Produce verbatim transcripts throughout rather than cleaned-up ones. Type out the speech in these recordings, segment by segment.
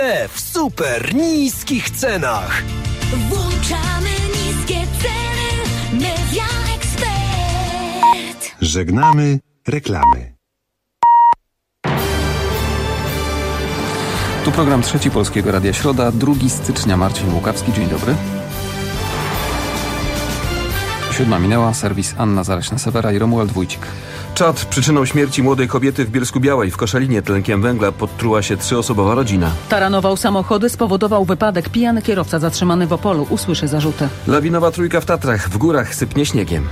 W super niskich cenach. Włączamy niskie ceny. Media Expert. Żegnamy reklamy. Tu program Trzeci Polskiego Radia Środa, drugiego stycznia. Marcin Łukawski, dzień dobry. Siódma minęła, serwis Anna Zaraśna-Sewera i Romuald Wójcik. Czad. Przyczyną śmierci młodej kobiety w Bielsku-Białej. W Koszalinie tlenkiem węgla podtruła się trzyosobowa rodzina. Taranował samochody, spowodował wypadek. Pijany kierowca zatrzymany w Opolu usłyszy zarzuty. Lawinowa trójka w Tatrach. W górach sypnie śniegiem.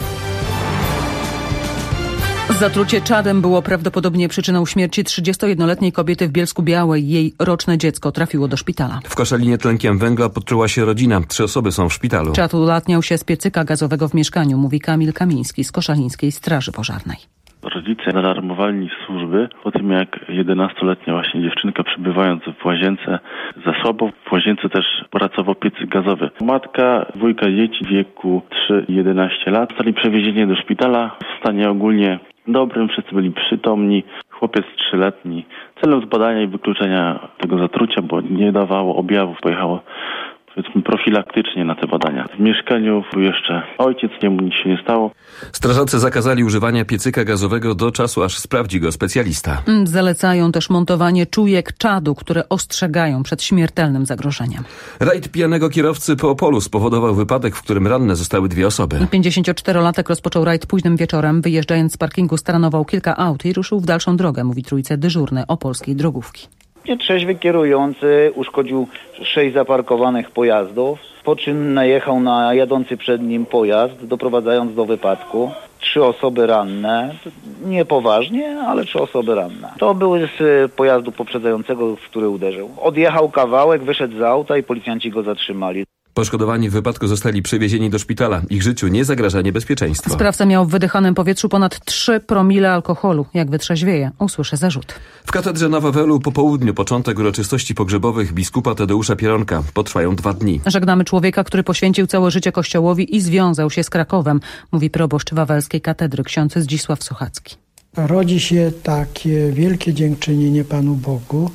Zatrucie czadem było prawdopodobnie przyczyną śmierci trzydziestojednoletniej kobiety w Bielsku-Białej. Jej roczne dziecko trafiło do szpitala. W Koszalinie tlenkiem węgla podtruła się rodzina. Trzy osoby są w szpitalu. Czad ulatniał się z piecyka gazowego w mieszkaniu, mówi Kamil Kamiński z Koszalińskiej Straży Pożarnej. Rodzice zaalarmowali służby po tym, jak jedenastoletnia właśnie dziewczynka, przebywając w łazience za sobą, w łazience też pracował piecyk gazowy. Matka, dwójka dzieci w wieku trzy i jedenaście lat zostali przewiezieni do szpitala w stanie ogólnie dobrym, wszyscy byli przytomni. Chłopiec trzyletni. Celem zbadania i wykluczenia tego zatrucia, bo nie dawało objawów, pojechało powiedzmy profilaktycznie na te badania. W mieszkaniu był jeszcze ojciec, jemu nic się nie stało. Strażacy zakazali używania piecyka gazowego do czasu, aż sprawdzi go specjalista. Zalecają też montowanie czujek czadu, które ostrzegają przed śmiertelnym zagrożeniem. Rajd pijanego kierowcy po Opolu spowodował wypadek, w którym ranne zostały dwie osoby. pięćdziesięcioczterolatek rozpoczął rajd późnym wieczorem. Wyjeżdżając z parkingu staranował kilka aut i ruszył w dalszą drogę, mówi trójce dyżurny opolskiej drogówki. Nietrzeźwy kierujący uszkodził sześć zaparkowanych pojazdów, po czym najechał na jadący przed nim pojazd, doprowadzając do wypadku. Trzy osoby ranne, nie poważnie, ale trzy osoby ranne. To były z pojazdu poprzedzającego, w który uderzył. Odjechał kawałek, wyszedł z auta i policjanci go zatrzymali. Poszkodowani w wypadku zostali przewiezieni do szpitala. Ich życiu nie zagraża niebezpieczeństwo. Sprawca miał w wydychanym powietrzu ponad trzy promile alkoholu. Jak wytrzeźwieje, usłyszy zarzut. W katedrze na Wawelu po południu początek uroczystości pogrzebowych biskupa Tadeusza Pieronka. Potrwają dwa dni. Żegnamy człowieka, który poświęcił całe życie Kościołowi i związał się z Krakowem, mówi proboszcz wawelskiej katedry ksiądz Zdzisław Sochacki. Rodzi się takie wielkie dziękczynienie Panu Bogu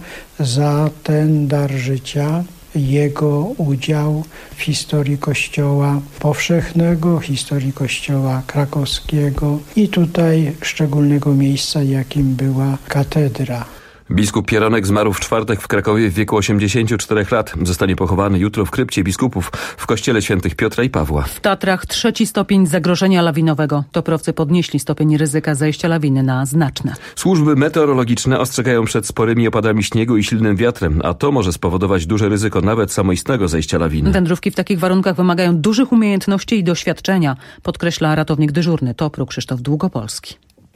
za ten dar życia, jego udział w historii Kościoła powszechnego, historii Kościoła krakowskiego i tutaj szczególnego miejsca, jakim była katedra. Biskup Pieronek zmarł w czwartek w Krakowie w wieku osiemdziesięciu czterech lat. Zostanie pochowany jutro w krypcie biskupów w kościele świętych Piotra i Pawła. W Tatrach trzeci stopień zagrożenia lawinowego. Toprowcy podnieśli stopień ryzyka zajścia lawiny na znaczne. Służby meteorologiczne ostrzegają przed sporymi opadami śniegu i silnym wiatrem, a to może spowodować duże ryzyko nawet samoistnego zajścia lawiny. Wędrówki w takich warunkach wymagają dużych umiejętności i doświadczenia, podkreśla ratownik dyżurny Topru Krzysztof Długopolski.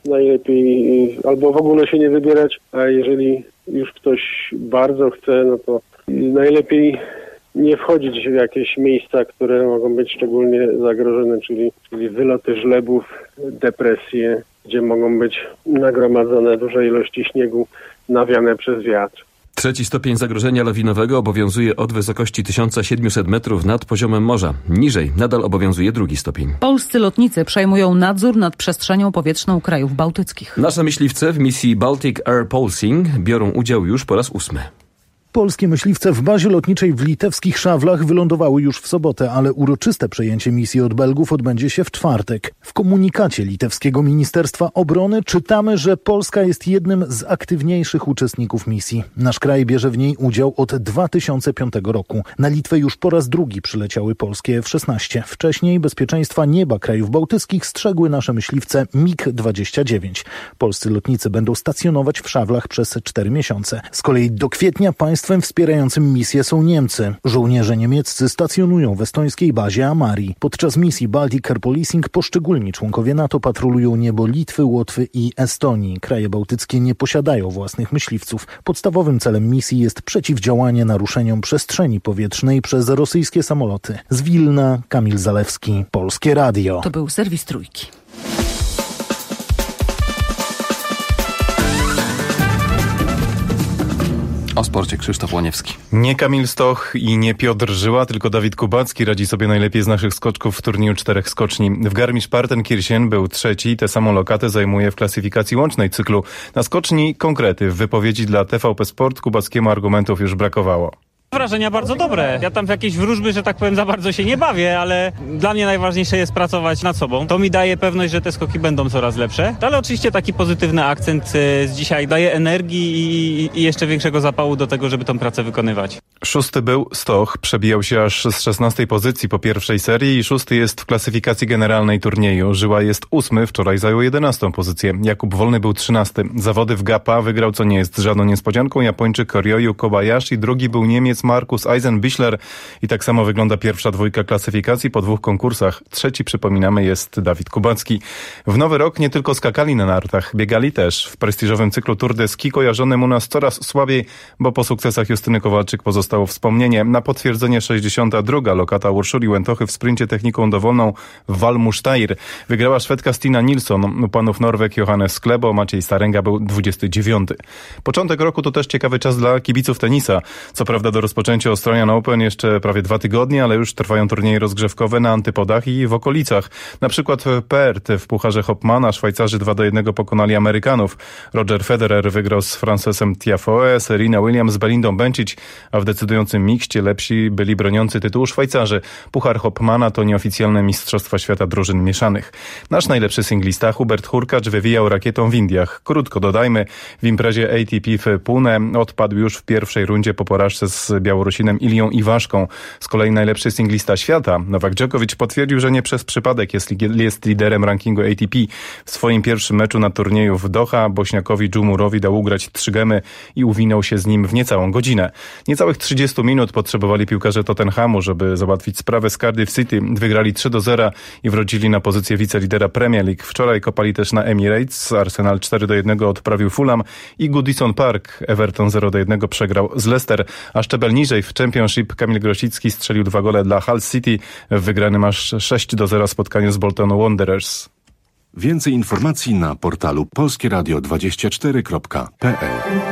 Najlepiej albo w ogóle się nie wybierać, a jeżeli już ktoś bardzo chce, no to najlepiej nie wchodzić w jakieś miejsca, które mogą być szczególnie zagrożone, czyli, czyli wyloty żlebów, depresje, gdzie mogą być nagromadzone duże ilości śniegu nawiane przez wiatr. Trzeci stopień zagrożenia lawinowego obowiązuje od wysokości tysiąc siedemset metrów nad poziomem morza. Niżej nadal obowiązuje drugi stopień. Polscy lotnicy przejmują nadzór nad przestrzenią powietrzną krajów bałtyckich. Nasze myśliwce w misji Baltic Air Pulsing biorą udział już po raz ósmy. Polskie myśliwce w bazie lotniczej w litewskich Szawlach wylądowały już w sobotę, ale uroczyste przejęcie misji od Belgów odbędzie się w czwartek. W komunikacie litewskiego Ministerstwa Obrony czytamy, że Polska jest jednym z aktywniejszych uczestników misji. Nasz kraj bierze w niej udział od dwa tysiące piątego roku. Na Litwę już po raz drugi przyleciały polskie F szesnaście. Wcześniej bezpieczeństwa nieba krajów bałtyckich strzegły nasze myśliwce mig dwadzieścia dziewięć. Polscy lotnicy będą stacjonować w Szawlach przez cztery miesiące. Z kolei do kwietnia państw Państwem wspierającym misję są Niemcy. Żołnierze niemieccy stacjonują w estońskiej bazie Amari. Podczas misji Baltic Air Policing poszczególni członkowie NATO patrolują niebo Litwy, Łotwy i Estonii. Kraje bałtyckie nie posiadają własnych myśliwców. Podstawowym celem misji jest przeciwdziałanie naruszeniom przestrzeni powietrznej przez rosyjskie samoloty. Z Wilna, Kamil Zalewski, Polskie Radio. To był serwis Trójki. O sporcie Krzysztof Łoniewski. Nie Kamil Stoch i nie Piotr Żyła, tylko Dawid Kubacki radzi sobie najlepiej z naszych skoczków w turnieju czterech skoczni. W Garmisch-Partenkirchen był trzeci, tę samą lokatę zajmuje w klasyfikacji łącznej cyklu. Na skoczni konkrety. W wypowiedzi dla T V P Sport Kubackiemu argumentów już brakowało. Wrażenia bardzo dobre. Ja tam w jakieś wróżby, że tak powiem, za bardzo się nie bawię, ale dla mnie najważniejsze jest pracować nad sobą. To mi daje pewność, że te skoki będą coraz lepsze. Ale oczywiście taki pozytywny akcent z dzisiaj daje energii i, i jeszcze większego zapału do tego, żeby tą pracę wykonywać. Szósty był Stoch, przebijał się aż z szesnastej pozycji po pierwszej serii i szósty jest w klasyfikacji generalnej turnieju. Żyła jest ósmy, wczoraj zajął jedenastą pozycję. Jakub Wolny był trzynasty. Zawody w Gapa wygrał, co nie jest żadną niespodzianką, Japończyk Ryoyu Kobayashi, drugi był Niemiec Markus Eisenbichler i tak samo wygląda pierwsza dwójka klasyfikacji po dwóch konkursach. Trzeci, przypominamy, jest Dawid Kubacki. W nowy rok nie tylko skakali na nartach, biegali też. W prestiżowym cyklu Tour de Ski kojarzonym u nas coraz słabiej, bo po sukcesach Justyny Kowalczyk pozostało wspomnienie. Na potwierdzenie sześćdziesiąta druga lokata Urszuli Łętochy w sprincie techniką dowolną w Valmustayr. Wygrała Szwedka Stina Nilsson, u panów Norweg Johannes Sklebo, Maciej Starenga był dwudziesty dziewiąty. Początek roku to też ciekawy czas dla kibiców tenisa. Co prawda do rozpoczęcia Australian Open jeszcze prawie dwa tygodnie, ale już trwają turnieje rozgrzewkowe na antypodach i w okolicach. Na przykład w Perth w Pucharze Hopmana Szwajcarzy dwa do jednego pokonali Amerykanów. Roger Federer wygrał z Francesem Tiafoe, Serena Williams z Belindą Bencic, a w decydującym mikście lepsi byli broniący tytułu Szwajcarzy. Puchar Hopmana to nieoficjalne Mistrzostwa Świata drużyn mieszanych. Nasz najlepszy singlista Hubert Hurkacz wywijał rakietą w Indiach. Krótko dodajmy, w imprezie A T P w Pune odpadł już w pierwszej rundzie po porażce z Białorusinem Ilią Iwaszką. Z kolei najlepszy singlista świata Nowak Djokovic potwierdził, że nie przez przypadek jest, jest liderem rankingu A T P. W swoim pierwszym meczu na turnieju w Doha Bośniakowi Dżumurowi dał ugrać trzy gemy i uwinął się z nim w niecałą godzinę. Niecałych trzydzieści minut potrzebowali piłkarze Tottenhamu, żeby załatwić sprawę z Cardiff City. Wygrali trzy do zera i wrócili na pozycję wicelidera Premier League. Wczoraj kopali też na Emirates. Arsenal cztery do jednego odprawił Fulham i Goodison Park. Everton zero do jednego przegrał z Leicester. A szczebel niżej w Championship Kamil Grosicki strzelił dwa gole dla Hull City w wygranym aż sześć do zera spotkaniu z Boltonu Wanderers. Więcej informacji na portalu polskie radio dwadzieścia cztery kropka p l.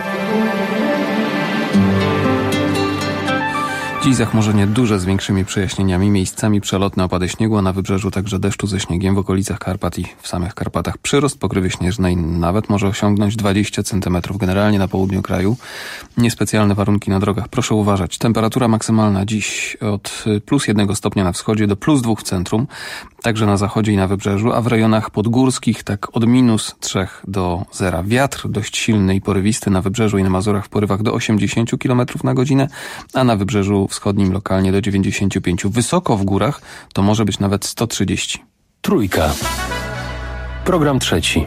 Dziś zachmurzenie duże z większymi przejaśnieniami, miejscami przelotne opady śniegu, a na wybrzeżu także deszczu ze śniegiem w okolicach Karpat i w samych Karpatach. Przyrost pokrywy śnieżnej nawet może osiągnąć dwadzieścia centymetrów. Generalnie na południu kraju niespecjalne warunki na drogach. Proszę uważać. Temperatura maksymalna dziś od plus jednego stopnia na wschodzie do plus dwóch w centrum, także na zachodzie i na wybrzeżu, a w rejonach podgórskich tak od minus trzech do zera. Wiatr dość silny i porywisty na wybrzeżu i na Mazurach w porywach do osiemdziesięciu kilometrów na godzinę, a na wybrzeżu wschodnim lokalnie do dziewięćdziesięciu pięciu. Wysoko w górach to może być nawet sto trzydzieści. Trójka. Program trzeci.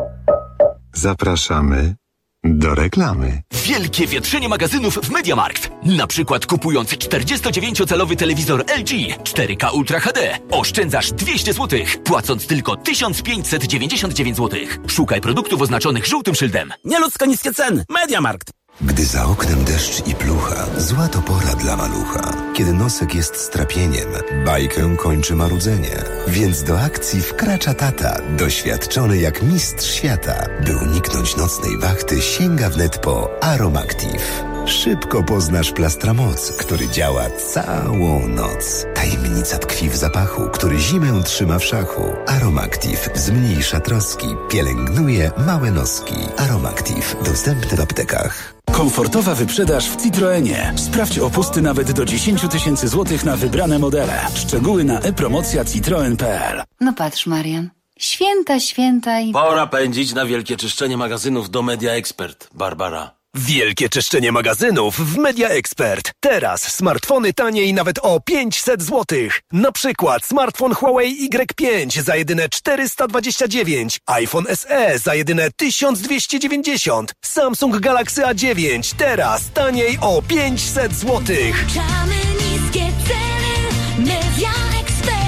Zapraszamy do reklamy. Wielkie wietrzenie magazynów w MediaMarkt. Na przykład kupując czterdziestodziewięciocalowy telewizor L G cztery K Ultra H D oszczędzasz dwieście złotych, płacąc tylko tysiąc pięćset dziewięćdziesiąt dziewięć złotych. Szukaj produktów oznaczonych żółtym szyldem. Nieludzko niskie ceny. MediaMarkt. Gdy za oknem deszcz i plucha, zła to pora dla malucha. Kiedy nosek jest strapieniem, bajkę kończy marudzenie. Więc do akcji wkracza tata, doświadczony jak mistrz świata. By uniknąć nocnej wachty, sięga wnet po Aromactive. Szybko poznasz Plastramoc, który działa całą noc. Tajemnica tkwi w zapachu, który zimę trzyma w szachu. Aromactive zmniejsza troski, pielęgnuje małe noski. Aromactive dostępny w aptekach. Komfortowa wyprzedaż w Citroenie. Sprawdź opusty nawet do dziesięć tysięcy złotych na wybrane modele. Szczegóły na e-promocja citroen kropka p l. No patrz, Marian. Święta, święta i... Pora pędzić na wielkie czyszczenie magazynów do Media Expert, Barbara. Wielkie czyszczenie magazynów w Media Expert. Teraz smartfony taniej nawet o pięćset złotych. Na przykład smartfon Huawei Y pięć za jedyne czterysta dwadzieścia dziewięć, iPhone S E za jedyne tysiąc dwieście dziewięćdziesiąt, Samsung Galaxy A dziewięć teraz taniej o pięćset złotych. Włączamy niskie ceny. Media Expert.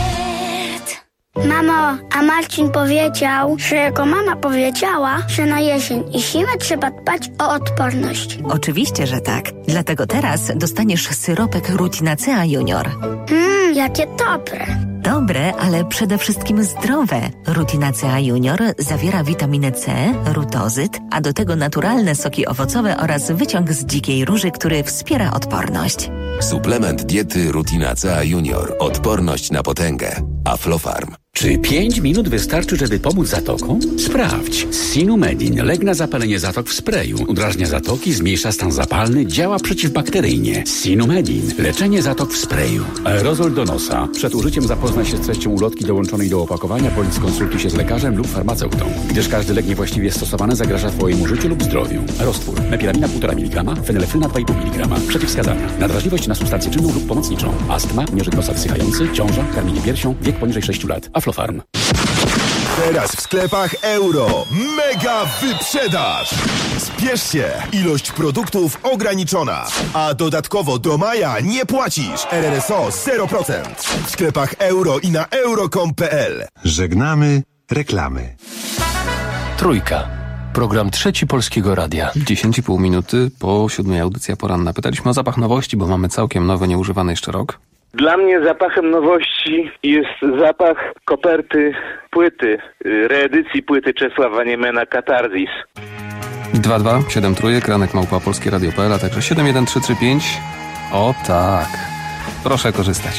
Mamo, a Marcin powiedział, że jego mama powiedziała, że na jesień i zimę trzeba dbać o odporność. Oczywiście, że tak. Dlatego teraz dostaniesz syropek Rutinacea Junior. Mmm, jakie dobre. Dobre, ale przede wszystkim zdrowe. Rutinacea Junior zawiera witaminę C, rutozyt, a do tego naturalne soki owocowe oraz wyciąg z dzikiej róży, który wspiera odporność. Suplement diety Rutinacea Junior. Odporność na potęgę. Aflofarm. Czy pięć minut wystarczy, żeby pomóc zatokom? Sprawdź. Sinumedin. Lek na zapalenie zatok w sprayu. Udrażnia zatoki, zmniejsza stan zapalny, działa przeciwbakteryjnie. Sinumedin. Leczenie zatok w sprayu. Aerozol do nosa. Przed użyciem zapoznaj się z treścią ulotki dołączonej do opakowania, bądź skonsultuj się z lekarzem lub farmaceutą, gdyż każdy lek niewłaściwie stosowany zagraża Twojemu życiu lub zdrowiu. Roztwór. Mepilamina półtora miligrama, fenylefryna dwa i pół miligrama. Przeciwwskazania. Nadwrażliwość na substancję czynną lub pomocniczą. Astma, nieżyt nosa wysychający, ciąża, karmienie piersią, wiek poniżej sześciu lat. Aflofarm. Teraz w sklepach Euro. Mega wyprzedaż! Spiesz się! Ilość produktów ograniczona. A dodatkowo do maja nie płacisz. R R S O zero procent. W sklepach Euro i na euro kropka com kropka p l. Żegnamy reklamy. Trójka. Program Trzeci Polskiego Radia. dziesięć i pół minuty po siódmej, audycja poranna. Pytaliśmy o zapach nowości, bo mamy całkiem nowy, nieużywany jeszcze rok. Dla mnie zapachem nowości jest zapach koperty płyty, reedycji płyty Czesława Niemena Katarzis. dwa dwa siedem trzy, kranek małpa polskie radio kropka p l, a także siedem jeden trzy trzy pięć. O tak, proszę korzystać.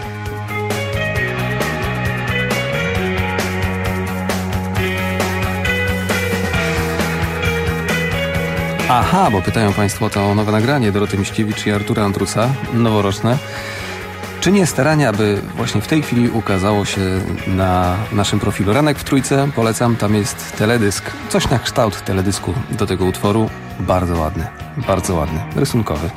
Aha, bo pytają Państwo to nowe nagranie Doroty Miśkiewicz i Artura Andrusa, noworoczne. Czy nie starania, aby właśnie w tej chwili ukazało się na naszym profilu Ranek w Trójce? Polecam, tam jest teledysk, coś na kształt teledysku do tego utworu. Bardzo ładny, bardzo ładny, rysunkowy.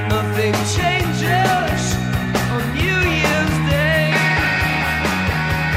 Changes on New Year's Day.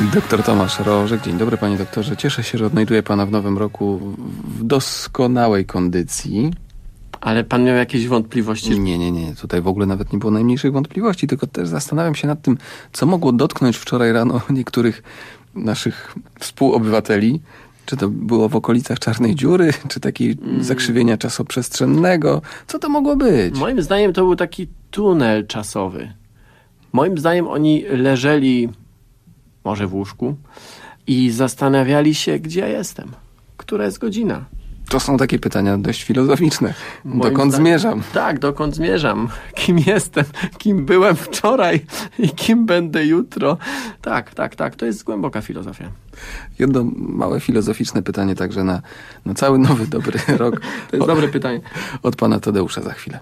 Doktor Tomasz Rożek. Dzień dobry, panie doktorze. Cieszę się, że odnajduję pana w nowym roku w doskonałej kondycji. Ale pan miał jakieś wątpliwości? Nie, nie, nie. Tutaj w ogóle nawet nie było najmniejszych wątpliwości, tylko też zastanawiam się nad tym, co mogło dotknąć wczoraj rano niektórych naszych współobywateli. Czy to było w okolicach czarnej dziury, czy takiej mm. zakrzywienia czasoprzestrzennego? Co to mogło być? Moim zdaniem to był taki tunel czasowy. Moim zdaniem oni leżeli może w łóżku i zastanawiali się, gdzie ja jestem. Która jest godzina? To są takie pytania dość filozoficzne. Moim dokąd zdaniem, zmierzam? Tak, dokąd zmierzam? Kim jestem? Kim byłem wczoraj? I kim będę jutro? Tak, tak, tak. To jest głęboka filozofia. Jedno małe filozoficzne pytanie także na, na cały nowy, dobry rok. To jest o, dobre pytanie. Od pana Tadeusza za chwilę.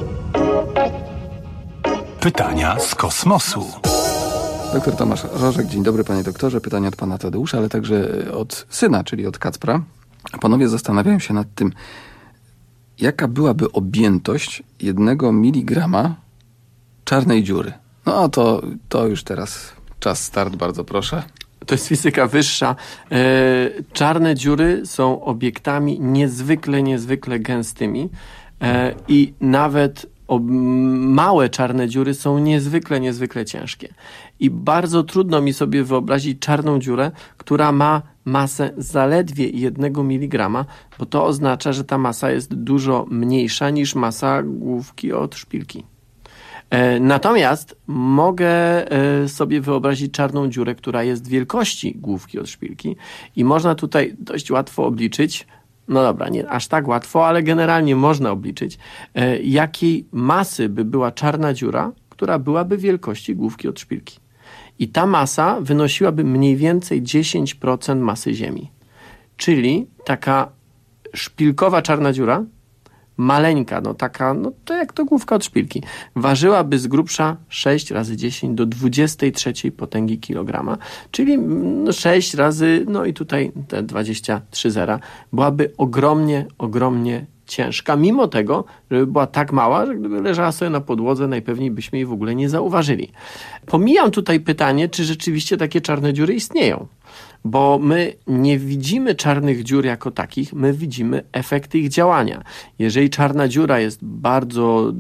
Pytania z kosmosu. Doktor Tomasz Rożek. Dzień dobry, panie doktorze. Pytanie od pana Tadeusza, ale także od syna, czyli od Kacpra. Panowie zastanawiają się nad tym, jaka byłaby objętość jednego miligrama czarnej dziury. No to, to już teraz czas start, bardzo proszę. To jest fizyka wyższa. E, czarne dziury są obiektami niezwykle, niezwykle gęstymi e, i nawet ob, małe czarne dziury są niezwykle, niezwykle ciężkie. I bardzo trudno mi sobie wyobrazić czarną dziurę, która ma masę zaledwie jednego miligrama, bo to oznacza, że ta masa jest dużo mniejsza niż masa główki od szpilki. E, natomiast mogę e, sobie wyobrazić czarną dziurę, która jest wielkości główki od szpilki i można tutaj dość łatwo obliczyć, no dobra, nie aż tak łatwo, ale generalnie można obliczyć, e, jakiej masy by była czarna dziura, która byłaby wielkości główki od szpilki. I ta masa wynosiłaby mniej więcej dziesięć procent masy Ziemi. Czyli taka szpilkowa czarna dziura, maleńka, no taka, no to jak to główka od szpilki, ważyłaby z grubsza sześć razy dziesięć do dwudziestej trzeciej potęgi kilograma, czyli sześć razy, no i tutaj te dwadzieścia trzy zera, byłaby ogromnie, ogromnie ciężka, mimo tego, żeby była tak mała, że gdyby leżała sobie na podłodze, najpewniej byśmy jej w ogóle nie zauważyli. Pomijam tutaj pytanie, czy rzeczywiście takie czarne dziury istnieją. Bo my nie widzimy czarnych dziur jako takich, my widzimy efekty ich działania. Jeżeli czarna dziura jest bardzo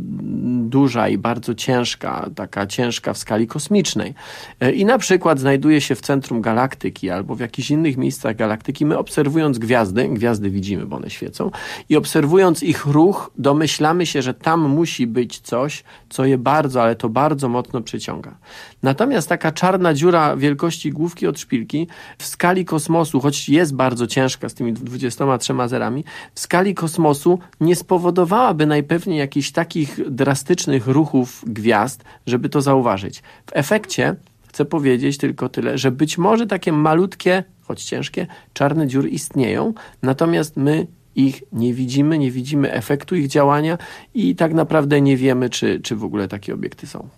duża i bardzo ciężka, taka ciężka w skali kosmicznej i na przykład znajduje się w centrum galaktyki albo w jakichś innych miejscach galaktyki, my obserwując gwiazdy, gwiazdy widzimy, bo one świecą, i obserwując ich ruch, domyślamy się, że tam musi być coś, co je bardzo, ale to bardzo mocno przyciąga. Natomiast taka czarna dziura wielkości główki od szpilki w skali kosmosu, choć jest bardzo ciężka z tymi dwudziestoma trzema zerami, w skali kosmosu nie spowodowałaby najpewniej jakichś takich drastycznych ruchów gwiazd, żeby to zauważyć. W efekcie chcę powiedzieć tylko tyle, że być może takie malutkie, choć ciężkie, czarne dziury istnieją, natomiast my ich nie widzimy, nie widzimy efektu ich działania i tak naprawdę nie wiemy, czy, czy w ogóle takie obiekty są.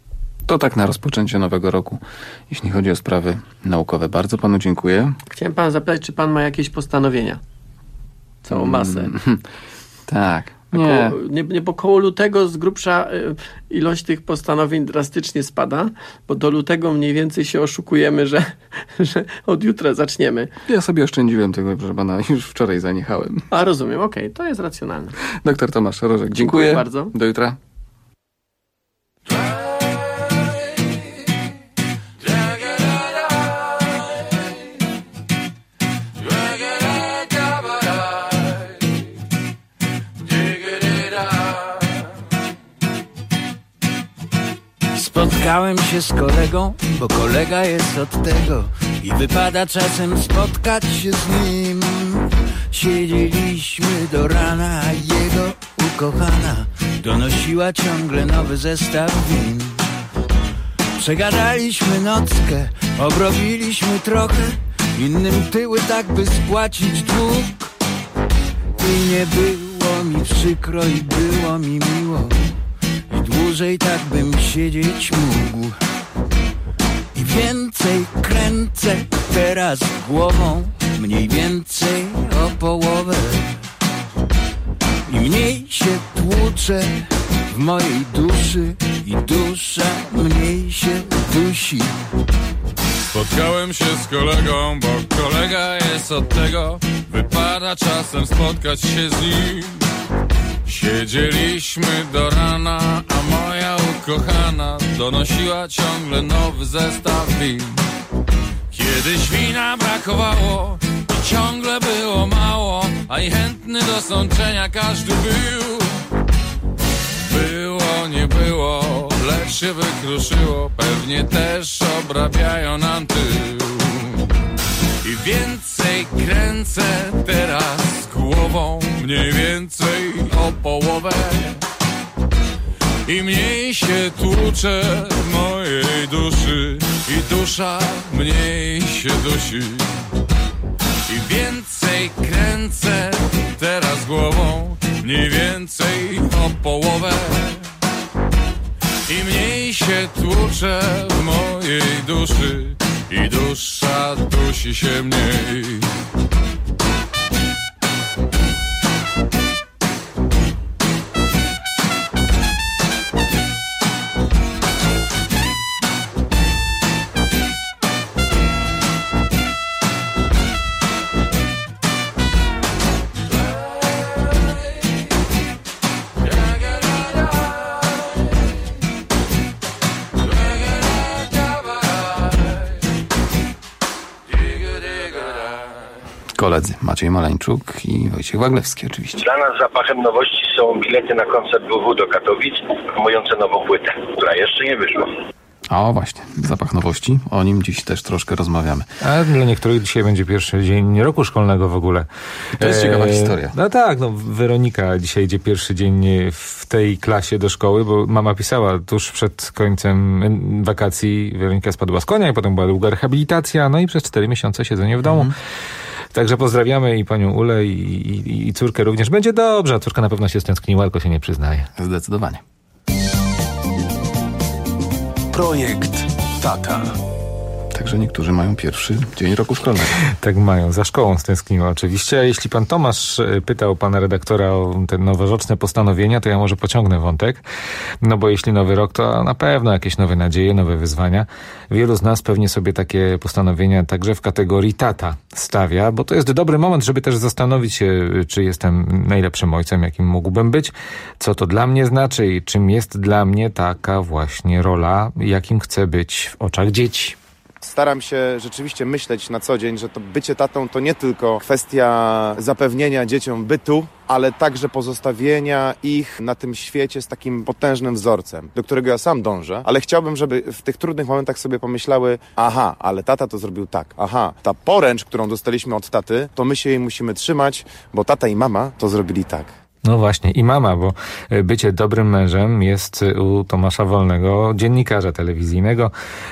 To tak na rozpoczęcie nowego roku, jeśli chodzi o sprawy naukowe. Bardzo panu dziękuję. Chciałem pana zapytać, czy pan ma jakieś postanowienia? Całą masę. Mm, tak. Nie. Koło, nie, nie, bo koło lutego z grubsza y, ilość tych postanowień drastycznie spada, bo do lutego mniej więcej się oszukujemy, że, że od jutra zaczniemy. Ja sobie oszczędziłem tego, proszę pana, już wczoraj zaniechałem. A rozumiem, okej, okay, to jest racjonalne. Doktor Tomasz Rożek, dziękuję. Dziękuję bardzo. Do jutra. Spotkałem się z kolegą, bo kolega jest od tego i wypada czasem spotkać się z nim. Siedzieliśmy do rana, a jego ukochana donosiła ciągle nowy zestaw win. Przegadaliśmy nockę, obrobiliśmy trochę, innym tyły tak by spłacić dług. I nie było mi przykro i było mi miło, i dłużej tak bym siedzieć mógł. I więcej kręcę teraz głową, mniej więcej o połowę. I mniej się tłuczę w mojej duszy, i dusza mniej się dusi. Spotkałem się z kolegą, bo kolega jest od tego, wypada czasem spotkać się z nim. Siedzieliśmy do rana, a moja ukochana donosiła ciągle nowy zestaw win. Kiedyś wina brakowało i ciągle było mało, a i chętny do sączenia każdy był. Było, nie było, lecz się wykruszyło, pewnie też obrabiają nam tył. I więcej kręcę teraz głową, mniej więcej o połowę. I mniej się tłuczę mojej duszy, i dusza mniej się dusi. I więcej kręcę teraz głową, mniej więcej o połowę. I mniej się tłuczę w mojej duszy, i dusza dusi się mniej. Koledzy Maciej Maleńczuk i Wojciech Waglewski oczywiście. Dla nas zapachem nowości są bilety na koncert W W do Katowic, promujące nową płytę, która jeszcze nie wyszła. O właśnie, zapach nowości, o nim dziś też troszkę rozmawiamy. A dla niektórych dzisiaj będzie pierwszy dzień roku szkolnego w ogóle. To jest ciekawa eee, historia. No tak, no Weronika dzisiaj idzie pierwszy dzień w tej klasie do szkoły, bo mama pisała tuż przed końcem wakacji, Weronika spadła z konia i potem była długa rehabilitacja, no i przez cztery miesiące siedzenie w domu. Mhm. Także pozdrawiamy i panią Ulę i, i, i córkę również. Będzie dobrze, a córka na pewno się stęskniła, tylko się nie przyznaje. Zdecydowanie. Projekt Tata. Także niektórzy mają pierwszy dzień roku szkolnego. Tak mają, za szkołą stęskniła oczywiście. A jeśli pan Tomasz pytał pana redaktora o te noworoczne postanowienia, to ja może pociągnę wątek. No bo jeśli nowy rok, to na pewno jakieś nowe nadzieje, nowe wyzwania. Wielu z nas pewnie sobie takie postanowienia także w kategorii tata stawia, bo to jest dobry moment, żeby też zastanowić się, czy jestem najlepszym ojcem, jakim mógłbym być, co to dla mnie znaczy i czym jest dla mnie taka właśnie rola, jakim chcę być w oczach dzieci. Staram się rzeczywiście myśleć na co dzień, że to bycie tatą to nie tylko kwestia zapewnienia dzieciom bytu, ale także pozostawienia ich na tym świecie z takim potężnym wzorcem, do którego ja sam dążę, ale chciałbym, żeby w tych trudnych momentach sobie pomyślały, aha, ale tata to zrobił tak, aha, ta poręcz, którą dostaliśmy od taty, to my się jej musimy trzymać, bo tata i mama to zrobili tak. No właśnie, i mama, bo bycie dobrym mężem jest u Tomasza Wolnego, dziennikarza telewizyjnego,